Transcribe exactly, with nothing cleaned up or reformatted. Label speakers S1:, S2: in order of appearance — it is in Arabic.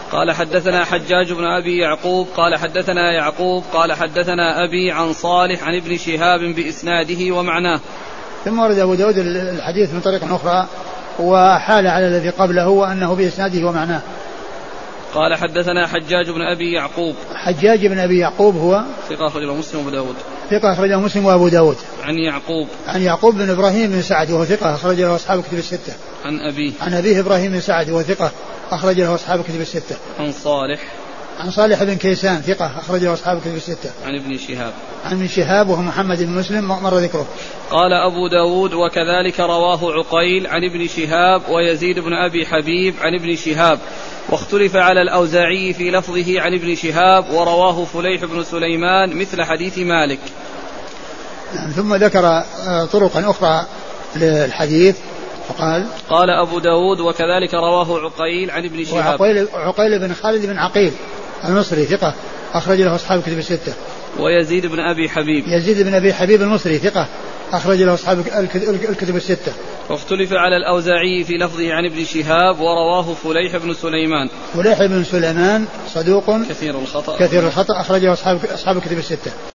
S1: قال حدثنا حجاج بن أبي يعقوب قال حدثنا يعقوب قال حدثنا أبي عن صالح عن ابن شهاب بإسناده ومعناه.
S2: ثم ورد أبو داود الحديث من طريق أخرى وحال على الذي قبله وأنه بإسناده ومعناه.
S1: قال حدثنا حجاج بن أبي يعقوب
S2: حجاج بن أبي يعقوب هو
S1: ثقة أخرجه مسلم وأبو داود
S2: ثقة أخرجه مسلم وأبو داود.
S1: عن يعقوب
S2: عن يعقوب بن إبراهيم بن سعد وهو ثقة أخرج له أصحاب كتب الستة.
S1: عن أبيه
S2: عن أبيه إبراهيم بن سعد وهو ثقة أخرج له أصحاب كتب الستة.
S1: عن صالح
S2: عن صالح بن كيسان ثقة أخرج له أصحاب كتب الستة.
S1: عن ابن شهاب
S2: عن ابن شهاب وهو محمد بن مسلم مر ذكره.
S1: قال أبو داود وكذلك رواه عقيل عن ابن شهاب ويزيد بن أبي حبيب عن ابن شهاب واختلف على الأوزاعي في لفظه عن ابن شهاب ورواه فليح بن سليمان مثل حديث مالك.
S2: ثم ذكر طرقا أخرى للحديث فقال
S1: قال أبو داود وكذلك رواه عقيل عن ابن شهاب.
S2: وعقيل عقيل بن خالد بن عقيل المصري ثقة أخرج له أصحاب كتب الستة.
S1: ويزيد بن أبي حبيب
S2: يزيد بن أبي حبيب المصري ثقة أخرج له أصحاب الكتب الستة.
S1: واختلف على الأوزاعي في لفظه عن ابن شهاب ورواه فليح بن سليمان.
S2: فليح بن سليمان صدوق
S1: كثير الخطأ
S2: كثير الخطأ أخرج له أصحاب أصحاب الكتب الستة.